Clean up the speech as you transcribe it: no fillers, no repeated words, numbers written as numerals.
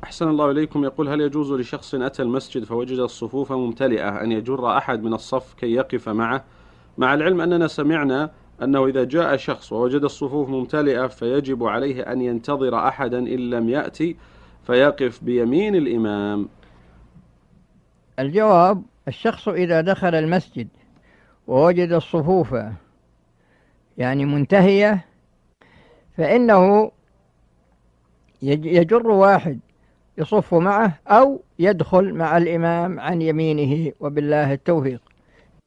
أحسن الله إليكم. يقول: هل يجوز لشخص أتى المسجد فوجد الصفوف ممتلئة أن يجر أحد من الصف كي يقف معه، مع العلم أننا سمعنا أنه إذا جاء شخص ووجد الصفوف ممتلئة فيجب عليه أن ينتظر أحدا إن لم يأتي فيقف بيمين الإمام؟ الجواب: الشخص إذا دخل المسجد ووجد الصفوف منتهية فإنه يجر واحد يصف معه أو يدخل مع الإمام عن يمينه، وبالله التوفيق.